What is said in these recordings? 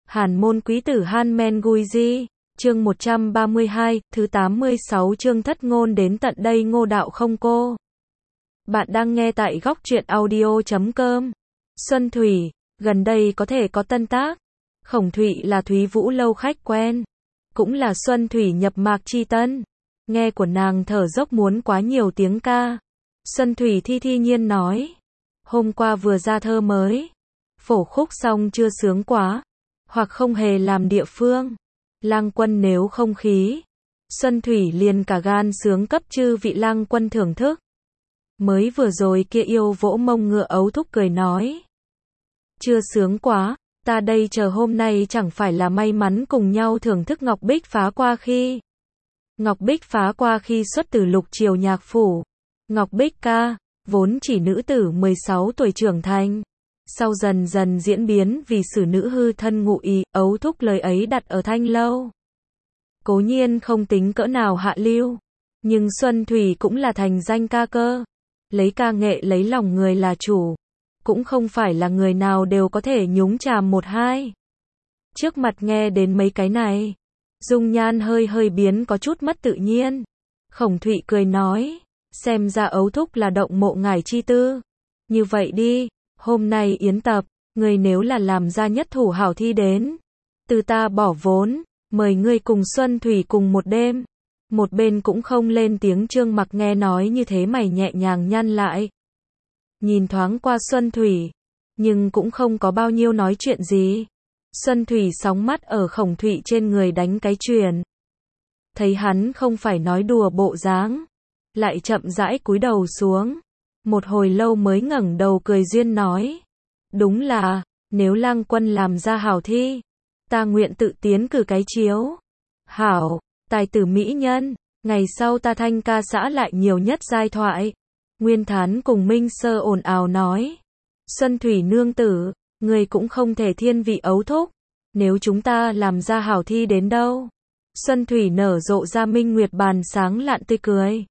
Hàn môn quý tử Han Men Gui Di, chương 132, thứ 86 chương thất ngôn đến tận đây ngô đạo không cô. Bạn đang nghe tại góc truyện audio.com. Xuân Thủy, gần đây có thể có tân tác. Khổng Thụy là Thúy Vũ lâu khách quen. Cũng là Xuân Thủy nhập mạc chi tân. Nghe của nàng thở dốc muốn quá nhiều tiếng ca. Xuân Thủy thi nhiên nói. Hôm qua vừa ra thơ mới. Phổ khúc xong chưa sướng quá. Hoặc không hề làm địa phương. Lang quân nếu không khí. Xuân Thủy liền cả gan sướng cấp chư vị lang quân thưởng thức. Mới vừa rồi kia yêu vỗ mông ngựa ấu thúc cười nói. Chưa sướng quá, ta đây chờ hôm nay chẳng phải là may mắn cùng nhau thưởng thức Ngọc Bích phá qua khi. Ngọc Bích phá qua khi xuất từ lục triều nhạc phủ. Ngọc Bích ca, vốn chỉ nữ tử 16 tuổi trưởng thành. Sau dần dần diễn biến vì sử nữ hư thân ngụ ý, ấu thúc lời ấy đặt ở thanh lâu. Cố nhiên không tính cỡ nào hạ lưu. Nhưng Xuân Thủy cũng là thành danh ca cơ. Lấy ca nghệ lấy lòng người là chủ. Cũng không phải là người nào đều có thể nhúng chàm một hai. Trước mặt nghe đến mấy cái này. Dung nhan hơi biến có chút mất tự nhiên. Khổng Thụy cười nói. Xem ra ấu thúc là động mộ ngải chi tư. Như vậy đi. Hôm nay yến tập, người nếu là làm ra nhất thủ hảo thi đến. Từ ta bỏ vốn, mời ngươi cùng Xuân Thủy cùng một đêm. Một bên cũng không lên tiếng Trương Mặc nghe nói như thế mày nhẹ nhàng nhăn lại. Nhìn thoáng qua Xuân Thủy, nhưng cũng không có bao nhiêu nói chuyện gì. Xuân Thủy sóng mắt ở Khổng Thụy trên người đánh cái chuyền. Thấy hắn không phải nói đùa bộ dáng, lại chậm rãi cúi đầu xuống. Một hồi lâu mới ngẩng đầu cười duyên nói. Đúng là, nếu lang quân làm ra hảo thi, ta nguyện tự tiến cử cái chiếu. Hảo, tài tử mỹ nhân, ngày sau ta thanh ca xã lại nhiều nhất giai thoại. Nguyên Thán cùng Minh Sơ ồn ào nói. Xuân Thủy nương tử, người cũng không thể thiên vị ấu thúc. Nếu chúng ta làm ra hảo thi đến đâu. Xuân Thủy nở rộ ra minh nguyệt bàn sáng lạn tươi cười.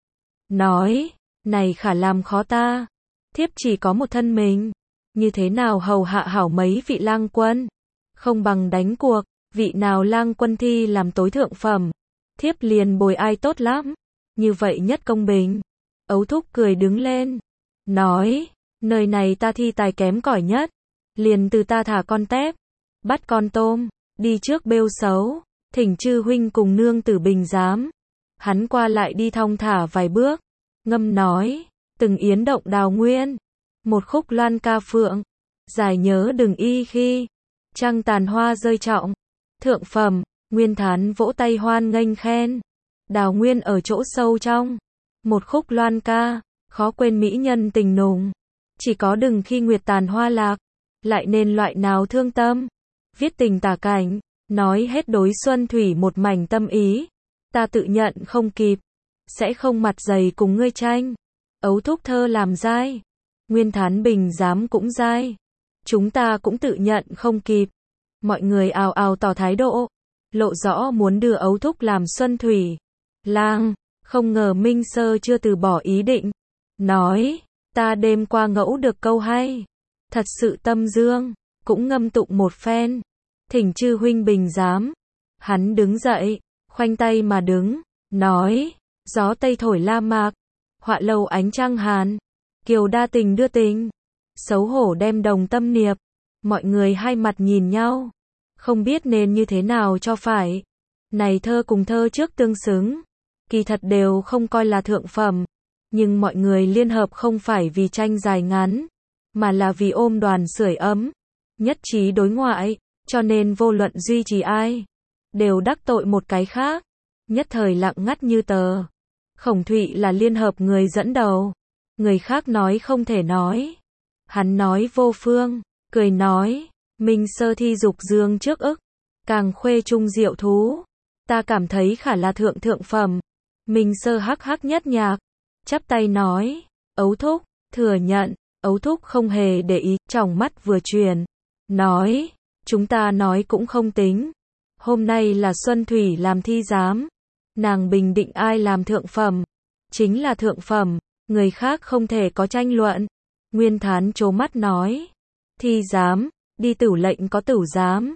Nói. Này khả làm khó ta. Thiếp chỉ có một thân mình. Như thế nào hầu hạ hảo mấy vị lang quân. Không bằng đánh cuộc. Vị nào lang quân thi làm tối thượng phẩm. Thiếp liền bồi ai tốt lắm. Như vậy nhất công bình. Ấu thúc cười đứng lên. Nói. Nơi này ta thi tài kém cỏi nhất. Liền từ ta thả con tép. Bắt con tôm. Đi trước bêu xấu. Thỉnh chư huynh cùng nương tử bình giám. Hắn qua lại đi thong thả vài bước. Ngâm nói, từng yến động đào nguyên, một khúc loan ca phượng, giải nhớ đừng y khi, trăng tàn hoa rơi trọng, thượng phẩm, Nguyên Thán vỗ tay hoan nghênh khen, đào nguyên ở chỗ sâu trong, một khúc loan ca, khó quên mỹ nhân tình nùng, chỉ có đừng khi nguyệt tàn hoa lạc, lại nên loại nào thương tâm, viết tình tả cảnh, nói hết đối Xuân Thủy một mảnh tâm ý, ta tự nhận không kịp. Sẽ không mặt dày cùng ngươi tranh. Ấu thúc thơ làm dai. Nguyên Thán bình giám cũng dai. Chúng ta cũng tự nhận không kịp. Mọi người ào ào tỏ thái độ. Lộ rõ muốn đưa ấu thúc làm Xuân Thủy. Lang, không ngờ Minh Sơ chưa từ bỏ ý định. Nói, ta đêm qua ngẫu được câu hay. Thật sự tâm dương, cũng ngâm tụng một phen. Thỉnh chư huynh bình giám. Hắn đứng dậy, khoanh tay mà đứng, nói. Gió tây thổi la mạc, họa lâu ánh trăng hàn, kiều đa tình đưa tình, xấu hổ đem đồng tâm niệm, mọi người hai mặt nhìn nhau, không biết nên như thế nào cho phải. Này thơ cùng thơ trước tương xứng, kỳ thật đều không coi là thượng phẩm, nhưng mọi người liên hợp không phải vì tranh dài ngắn, mà là vì ôm đoàn sưởi ấm, nhất trí đối ngoại, cho nên vô luận duy trì ai, đều đắc tội một cái khác, nhất thời lặng ngắt như tờ. Khổng Thụy là liên hợp người dẫn đầu. Người khác nói không thể nói. Hắn nói vô phương, cười nói. Minh Sơ thi dục dương trước ức. Càng khuê trung diệu thú. Ta cảm thấy khả là thượng phẩm. Minh Sơ hắc hắc nhất nhạc. Chắp tay nói. Ấu thúc, thừa nhận. Ấu thúc không hề để ý, tròng mắt vừa truyền. Nói. Chúng ta nói cũng không tính. Hôm nay là Xuân Thủy làm thi giám. Nàng bình định ai làm thượng phẩm, chính là thượng phẩm, người khác không thể có tranh luận. Nguyên Thán trố mắt nói, thi giám, đi tửu lệnh có tửu giám,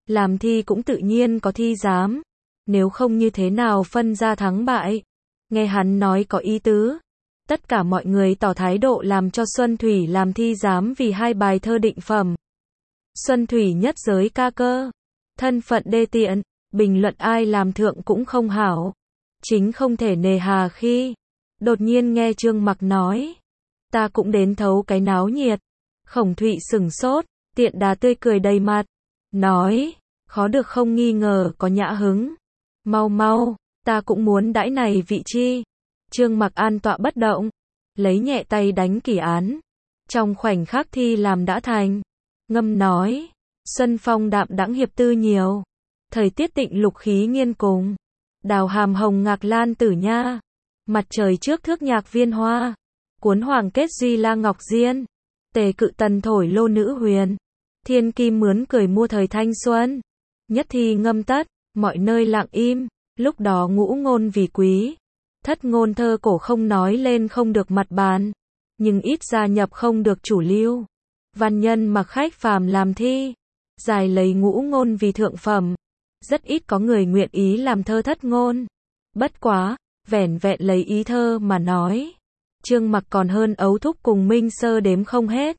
làm thi cũng tự nhiên có thi giám, nếu không như thế nào phân ra thắng bại. Nghe hắn nói có ý tứ, tất cả mọi người tỏ thái độ làm cho Xuân Thủy làm thi giám vì 2 bài thơ định phẩm. Xuân Thủy nhất giới ca cơ, thân phận đê tiện, bình luận ai làm thượng cũng không hảo, chính không thể nề hà khi đột nhiên nghe Trương Mặc nói, ta cũng đến thấu cái náo nhiệt. Khổng Thụy sửng sốt, tiện đà tươi cười đầy mặt, nói, khó được không nghi ngờ có nhã hứng. Mau mau, ta cũng muốn đãi này vị chi. Trương Mặc an tọa bất động, lấy nhẹ tay đánh kỷ án. Trong khoảnh khắc thi làm đã thành, ngâm nói, xuân phong đạm đãng hiệp tư nhiều, thời tiết tịnh lục khí nghiên cùng, đào hàm hồng ngạc lan tử nha, mặt trời trước thước nhạc viên hoa, cuốn hoàng kết duy la ngọc diên, tề cự tần thổi lô nữ huyền, thiên kim mướn cười mua thời thanh xuân. Nhất thi ngâm tất, mọi nơi lặng im, lúc đó ngũ ngôn vì quý. Thất ngôn thơ cổ không nói lên không được mặt bàn, nhưng ít gia nhập không được chủ lưu. Văn nhân mặc khách phàm làm thi, dài lấy ngũ ngôn vì thượng phẩm. Rất ít có người nguyện ý làm thơ thất ngôn. Bất quá, vẻn vẹn lấy ý thơ mà nói, Trương Mặc còn hơn Ấu Thúc cùng Minh Sơ đếm không hết.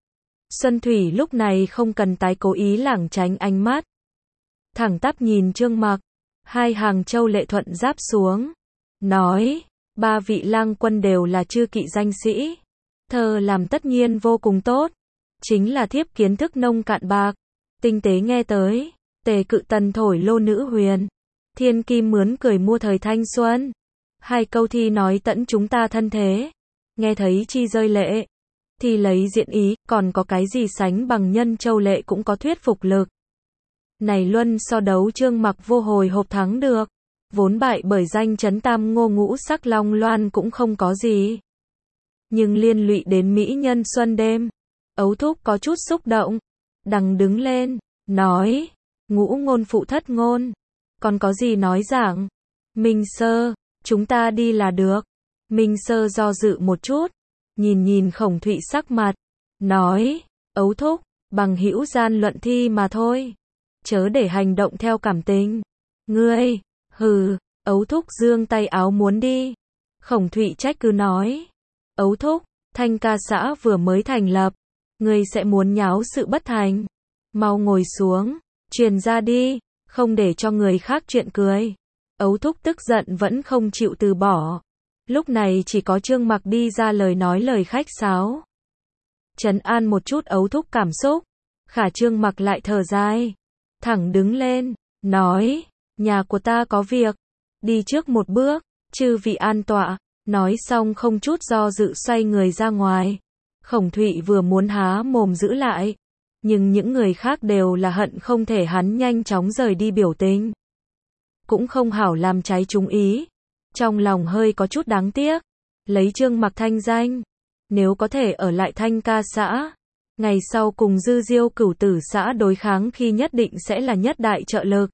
Xuân Thủy lúc này không cần tái cố ý lảng tránh ánh mắt, thẳng tắp nhìn Trương Mặc, 2 hàng châu lệ thuận giáp xuống, nói, 3 vị lang quân đều là chư kỵ danh sĩ, thơ làm tất nhiên vô cùng tốt, chính là thiếp kiến thức nông cạn bạc, tinh tế nghe tới, tề cự tần thổi lô nữ huyền, thiên kim mướn cười mua thời thanh xuân. 2 câu thi nói tẫn chúng ta thân thế, nghe thấy chi rơi lệ, thì lấy diện ý, còn có cái gì sánh bằng nhân châu lệ cũng có thuyết phục lực. Này luân so đấu Trương Mặc vô hồi hộp thắng được, vốn bại bởi danh chấn tam ngô ngũ sắc long loan cũng không có gì. Nhưng liên lụy đến mỹ nhân xuân đêm, Ấu Thúc có chút xúc động, đằng đứng lên, nói, ngũ ngôn phụ thất ngôn, còn có gì nói giảng. Minh Sơ, chúng ta đi là được. Minh Sơ do dự một chút, nhìn Khổng Thụy sắc mặt, nói, Ấu Thúc, bằng hữu gian luận thi mà thôi, chớ để hành động theo cảm tình. Ngươi, hừ, Ấu Thúc giương tay áo muốn đi. Khổng Thụy trách cứ nói, Ấu Thúc, Thanh Ca xã vừa mới thành lập, ngươi sẽ muốn nháo sự bất thành, mau ngồi xuống, truyền ra đi, không để cho người khác chuyện cười. Ấu Thúc tức giận vẫn không chịu từ bỏ. Lúc này chỉ có Trương Mặc đi ra lời nói lời khách sáo, trấn an một chút Ấu Thúc cảm xúc. Khả Trương Mặc lại thở dài, thẳng đứng lên, nói, nhà của ta có việc, đi trước một bước, chư vị an tọa. Nói xong không chút do dự xoay người ra ngoài. Khổng Thụy vừa muốn há mồm giữ lại, nhưng những người khác đều là hận không thể hắn nhanh chóng rời đi biểu tình. Cũng không hảo làm trái chúng ý. Trong lòng hơi có chút đáng tiếc. Lấy Trương Mặc thanh danh, nếu có thể ở lại Thanh Ca xã, ngày sau cùng Dư Diêu Cửu Tử xã đối kháng khi nhất định sẽ là nhất đại trợ lực.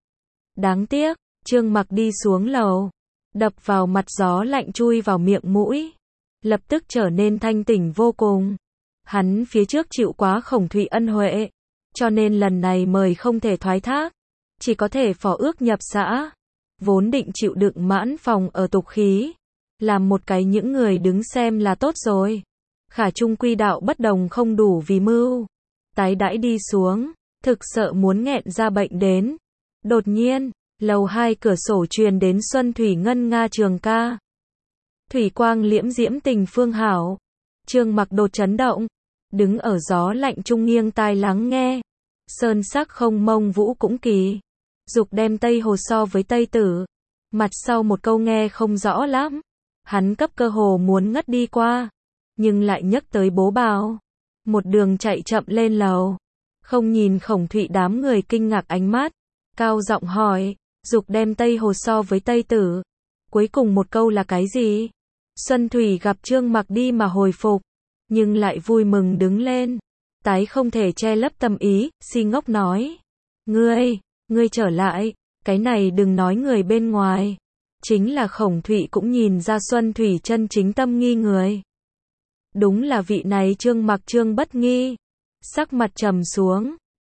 Đáng tiếc, Trương Mặc đi xuống lầu, đập vào mặt gió lạnh chui vào miệng mũi, lập tức trở nên thanh tỉnh vô cùng. Hắn phía trước chịu quá Khổng Thụy ân huệ, cho nên lần này mời không thể thoái thác, chỉ có thể phó ước nhập xã. Vốn định chịu đựng mãn phòng ở tục khí, làm một cái những người đứng xem là tốt rồi. Khả trung quy đạo bất đồng không đủ vì mưu, tái đãi đi xuống, thực sợ muốn nghẹn ra bệnh đến. Đột nhiên, lầu 2 cửa sổ truyền đến Xuân Thủy ngân nga trường ca. Thủy quang liễm diễm tình phương hảo. Trương Mặc đột chấn động, đứng ở gió lạnh trung nghiêng tai lắng nghe. Sơn sắc không mông vũ cũng kỳ, dục đem Tây Hồ so với Tây Tử. Mặt sau một câu nghe không rõ lắm, hắn cấp cơ hồ muốn ngất đi qua, nhưng lại nhấc tới bố bào, một đường chạy chậm lên lầu, không nhìn Khổng Thụy đám người kinh ngạc ánh mắt, cao giọng hỏi, dục đem Tây Hồ so với Tây Tử. Cuối cùng một câu là cái gì? Xuân Thủy gặp Trương Mặc đi mà hồi phục, nhưng lại vui mừng đứng lên, tái không thể che lấp tâm ý, si ngốc nói, ngươi trở lại, cái này đừng nói người bên ngoài. Chính là Khổng Thụy cũng nhìn ra Xuân Thủy chân chính tâm nghi người. Đúng là vị này Trương Mặc Trương Bất Nghi. Sắc mặt trầm xuống,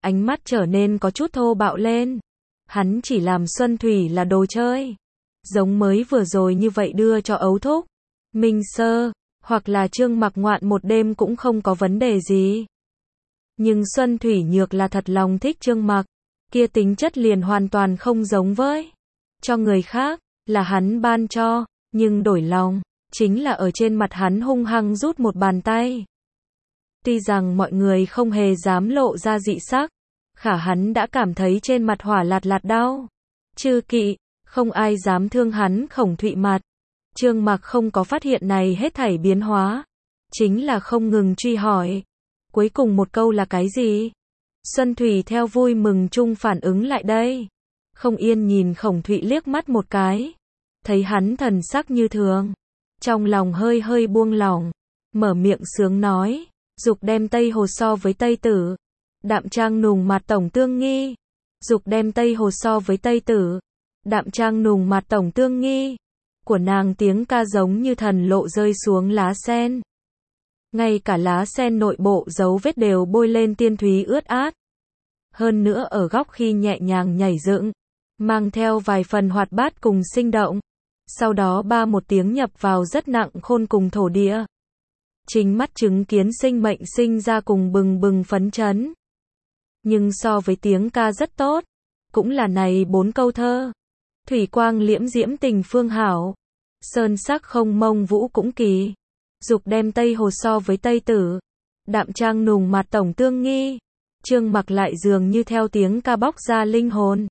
ánh mắt trở nên có chút thô bạo lên. Hắn chỉ làm Xuân Thủy là đồ chơi. Giống mới vừa rồi như vậy đưa cho Ấu Thúc, Minh Sơ, hoặc là Trương Mặc ngoạn một đêm cũng không có vấn đề gì. Nhưng Xuân Thủy Nhược là thật lòng thích Trương Mặc, kia tính chất liền hoàn toàn không giống với cho người khác, là hắn ban cho, nhưng đổi lòng, chính là ở trên mặt hắn hung hăng rút một bàn tay. Tuy rằng mọi người không hề dám lộ ra dị sắc, khả hắn đã cảm thấy trên mặt hỏa lạt lạt đau. Chư kỵ, không ai dám thương hắn Khổng Thụy mặt. Trương Mặc không có phát hiện này hết thảy biến hóa, chính là không ngừng truy hỏi. Cuối cùng một câu là cái gì? Xuân Thủy theo vui mừng chung phản ứng lại đây. Không yên nhìn Khổng Thụy liếc mắt một cái. Thấy hắn thần sắc như thường. Trong lòng hơi hơi buông lỏng. Mở miệng sướng nói. Dục đem Tây Hồ so với Tây Tử. Đạm trang nùng mặt tổng tương nghi. Dục đem Tây Hồ so với Tây Tử. Đạm trang nùng mặt tổng tương nghi. Của nàng tiếng ca giống như thần lộ rơi xuống lá sen. Ngay cả lá sen nội bộ dấu vết đều bôi lên tiên thúy ướt át. Hơn nữa ở góc khi nhẹ nhàng nhảy dựng, mang theo vài phần hoạt bát cùng sinh động. Sau đó ba một tiếng nhập vào rất nặng khôn cùng thổ địa. Chính mắt chứng kiến sinh mệnh sinh ra cùng bừng bừng phấn chấn. Nhưng so với tiếng ca rất tốt, cũng là này 4 câu thơ. Thủy quang liễm diễm tình phương hảo, sơn sắc không mông vũ cũng kỳ. Dục đem Tây Hồ so với Tây Tử, đạm trang nùng mặt tổng tương nghi. Trương Mặc lại dường như theo tiếng ca bóc ra linh hồn.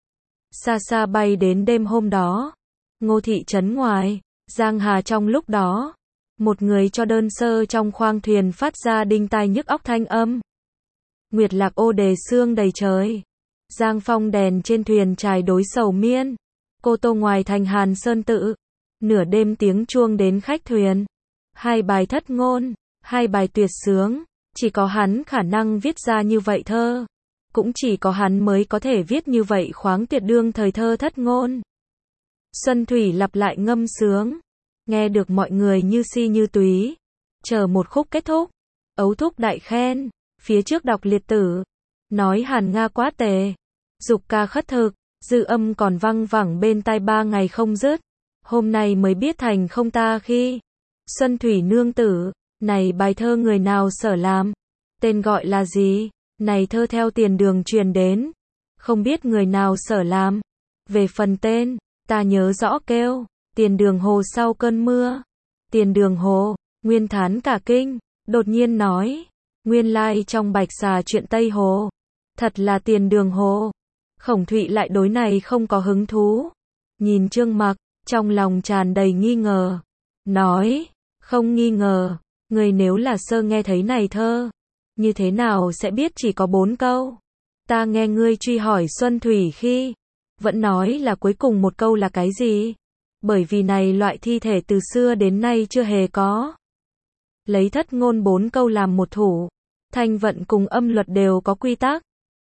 Xa xa bay đến đêm hôm đó, Ngô thị trấn ngoài, Giang Hà trong lúc đó, một người cho đơn sơ trong khoang thuyền phát ra đinh tai nhức óc thanh âm. Nguyệt lạc ô đề sương đầy trời, Giang phong đèn trên thuyền trải đối sầu miên. Cô tô ngoài thành Hàn Sơn tự, nửa đêm tiếng chuông đến khách thuyền. 2 bài thất ngôn, 2 bài tuyệt sướng, chỉ có hắn khả năng viết ra như vậy thơ. Cũng chỉ có hắn mới có thể viết như vậy khoáng tuyệt đương thời thơ thất ngôn. Xuân Thủy lặp lại ngâm sướng, nghe được mọi người như si như túy. Chờ một khúc kết thúc, Ấu Thúc đại khen, phía trước đọc liệt tử, nói Hàn Nga quá tề. Dục ca khất thực, dư âm còn văng vẳng bên tai 3 ngày không dứt. Hôm nay mới biết thành không ta khi. Xuân Thủy nương tử, này bài thơ người nào sở làm? Tên gọi là gì? Này thơ theo Tiền Đường truyền đến, không biết người nào sở làm. Về phần tên, ta nhớ rõ kêu, Tiền Đường Hồ sau cơn mưa. Tiền Đường Hồ, Nguyên thán cả kinh, đột nhiên nói, nguyên lai trong Bạch Xà chuyện Tây Hồ, thật là Tiền Đường Hồ. Khổng Thụy lại đối này không có hứng thú. Nhìn Trương Mặc, trong lòng tràn đầy nghi ngờ. Nói, không nghi ngờ, người nếu là sơ nghe thấy này thơ, như thế nào sẽ biết chỉ có 4 câu. Ta nghe ngươi truy hỏi Xuân Thủy khi, vẫn nói là cuối cùng một câu là cái gì? Bởi vì này loại thi thể từ xưa đến nay chưa hề có. Lấy thất ngôn 4 câu làm một thủ, thanh vận cùng âm luật đều có quy tắc.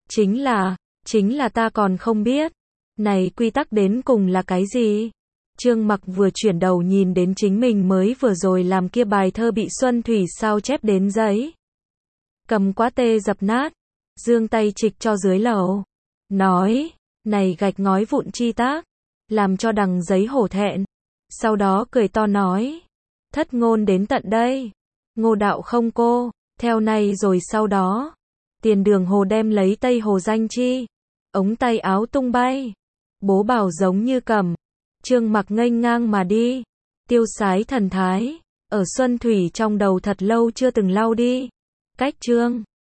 Chính là ta còn không biết. Này quy tắc đến cùng là cái gì? Trương Mặc vừa chuyển đầu nhìn đến chính mình mới vừa rồi làm kia bài thơ bị Xuân Thủy sao chép đến giấy. Cầm quá tê dập nát, giương tay trịch cho dưới lầu. Nói, này gạch ngói vụn chi tác, làm cho đằng giấy hổ thẹn. Sau đó cười to nói, thất ngôn đến tận đây. Ngô đạo không cô, theo này rồi sau đó. Tiền Đường Hồ đem lấy Tây Hồ danh chi. Ống tay áo tung bay. Bố bảo giống như cầm. Trương Mặc nghênh ngang mà đi. Tiêu sái thần thái. Ở Xuân Thủy trong đầu thật lâu chưa từng lau đi. Cách Trương